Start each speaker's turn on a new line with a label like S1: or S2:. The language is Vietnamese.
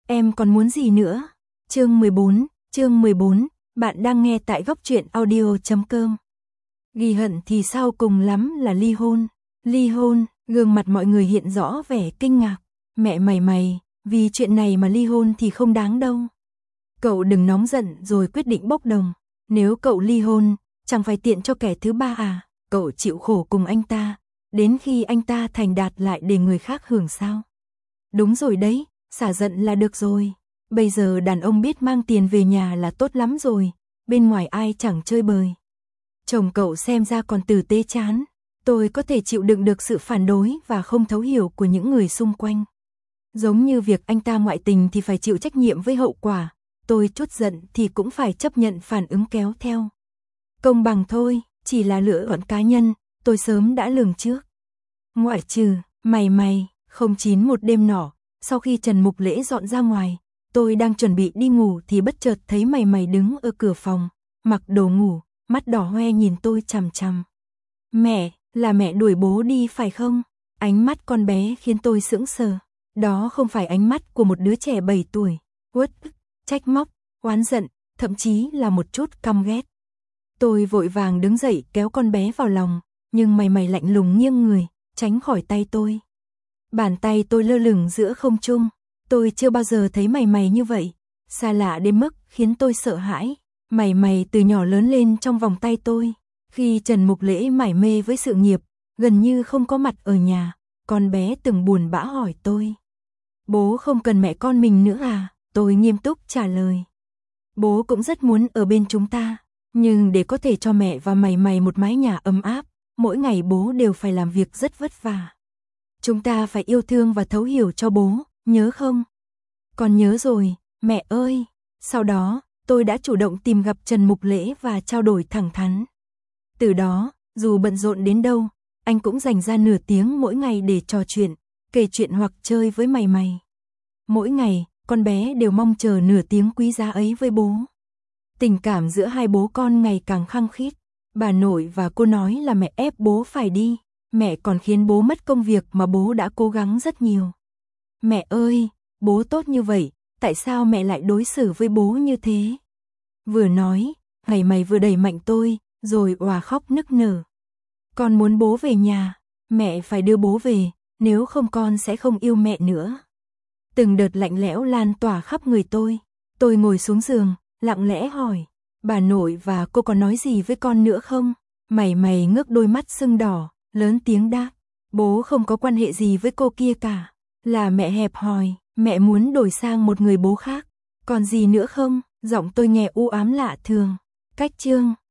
S1: em còn muốn gì nữa? Chương 14, bạn đang nghe tại góc truyện audio.com. Ghi hận thì sau cùng lắm là ly hôn, gương mặt mọi người hiện rõ vẻ kinh ngạc. Mẹ mày, vì chuyện này mà ly hôn thì không đáng đâu. Cậu đừng nóng giận rồi quyết định bốc đồng. Nếu cậu ly hôn, chẳng phải tiện cho kẻ thứ ba à? Cậu chịu khổ cùng anh ta, đến khi anh ta thành đạt lại để người khác hưởng sao? Đúng rồi đấy, xả giận là được rồi. Bây giờ đàn ông biết mang tiền về nhà là tốt lắm rồi, bên ngoài ai chẳng chơi bời. Chồng cậu xem ra còn tử tế chán, tôi có thể chịu đựng được sự phản đối và không thấu hiểu của những người xung quanh. Giống như việc anh ta ngoại tình thì phải chịu trách nhiệm với hậu quả, tôi chút giận thì cũng phải chấp nhận phản ứng kéo theo. Công bằng thôi, chỉ là lựa chọn cá nhân, tôi sớm đã lường trước. Ngoại trừ, mày, 09 một đêm nọ, sau khi Trần Mục Lễ dọn ra ngoài, tôi đang chuẩn bị đi ngủ thì bất chợt thấy mày đứng ở cửa phòng, mặc đồ ngủ, mắt đỏ hoe nhìn tôi chằm chằm. Mẹ, là mẹ đuổi bố đi phải không? Ánh mắt con bé khiến tôi sững sờ. Đó không phải ánh mắt của một đứa trẻ 7 tuổi, uất ức, trách móc, oán giận, thậm chí là một chút căm ghét. Tôi vội vàng đứng dậy kéo con bé vào lòng, nhưng mày lạnh lùng nghiêng người, tránh khỏi tay tôi. Bàn tay tôi lơ lửng giữa không trung, tôi chưa bao giờ thấy mày như vậy, xa lạ đến mức khiến tôi sợ hãi. Mày từ nhỏ lớn lên trong vòng tay tôi, khi Trần Mục Lễ mải mê với sự nghiệp, gần như không có mặt ở nhà, con bé từng buồn bã hỏi tôi. Bố không cần mẹ con mình nữa à? Tôi nghiêm túc trả lời. Bố cũng rất muốn ở bên chúng ta, nhưng để có thể cho mẹ và mày một mái nhà ấm áp, mỗi ngày bố đều phải làm việc rất vất vả. Chúng ta phải yêu thương và thấu hiểu cho bố, nhớ không? Con nhớ rồi, mẹ ơi. Sau đó, tôi đã chủ động tìm gặp Trần Mục Lễ và trao đổi thẳng thắn. Từ đó, dù bận rộn đến đâu, anh cũng dành ra nửa tiếng mỗi ngày để trò chuyện, kể chuyện hoặc chơi với mày. Mỗi ngày, con bé đều mong chờ nửa tiếng quý giá ấy với bố. Tình cảm giữa hai bố con ngày càng khăng khít. Bà nội và cô nói là mẹ ép bố phải đi. Mẹ còn khiến bố mất công việc mà bố đã cố gắng rất nhiều. Mẹ ơi, bố tốt như vậy, tại sao mẹ lại đối xử với bố như thế? Vừa nói, mày vừa đẩy mạnh tôi, rồi òa khóc nức nở. Con muốn bố về nhà, mẹ phải đưa bố về, nếu không con sẽ không yêu mẹ nữa. Từng đợt lạnh lẽo lan tỏa khắp người tôi ngồi xuống giường, lặng lẽ hỏi, bà nội và cô có nói gì với con nữa không? Mày ngước đôi mắt sưng đỏ, lớn tiếng đáp, bố không có quan hệ gì với cô kia cả, là mẹ hẹp hòi, mẹ muốn đổi sang một người bố khác, còn gì nữa không? Giọng tôi nghe u ám lạ thường. Cách chương